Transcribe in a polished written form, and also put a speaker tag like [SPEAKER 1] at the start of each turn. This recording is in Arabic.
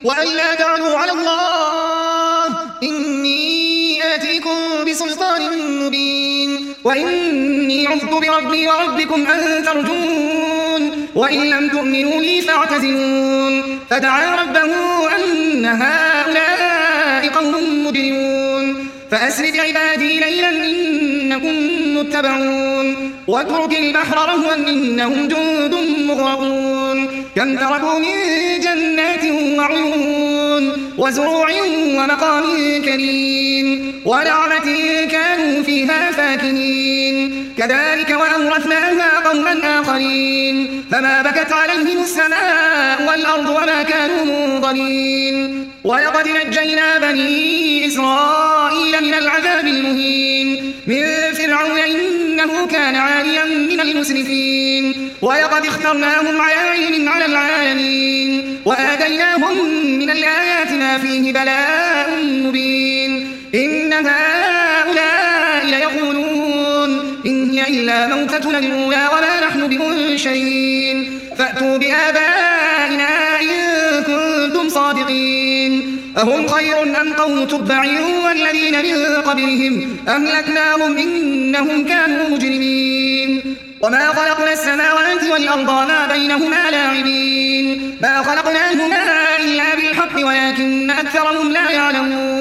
[SPEAKER 1] وألا تعلوا على الله إني آتيكم بسلطان مبين وإني عذت بربي وربكم أن ترجون وإن لم تؤمنوا لي فاعتزلون فدعا ربه أن هؤلاء قوم مجرمون فأسر بعبادي ليلا إنكم متبعون واترك البحر رهوا إنهم جند مغرقون كم تركوا من جنات وعيون وزروع ومقام كريم ونعمة كانوا فيها فاكهين كذلك وأورثناها قوما آخرين فما بكت عليهم السماء والأرض وما كانوا منظرين ولقد نجينا بني إسرائيل من العذاب المهين من فرعون إنه كان عاليا من المسرفين ولقد اخترناهم على علم على العالمين وآتيناهم من الآيات ما فيه بلاء مبين إن هؤلاء ليقولون إن هي إلا موتتنا الأولى وما نحن بمنشرين فأتوا بآبائنا إن كنتم صادقين أهم خير أم قوم تبع والذين من قبلهم أهلكناهم إنهم كانوا مجرمين وما خلقنا السماوات والأرض وما بينهما لاعبين ما خلقناهما إلا بالحق ولكن أكثرهم لا يعلمون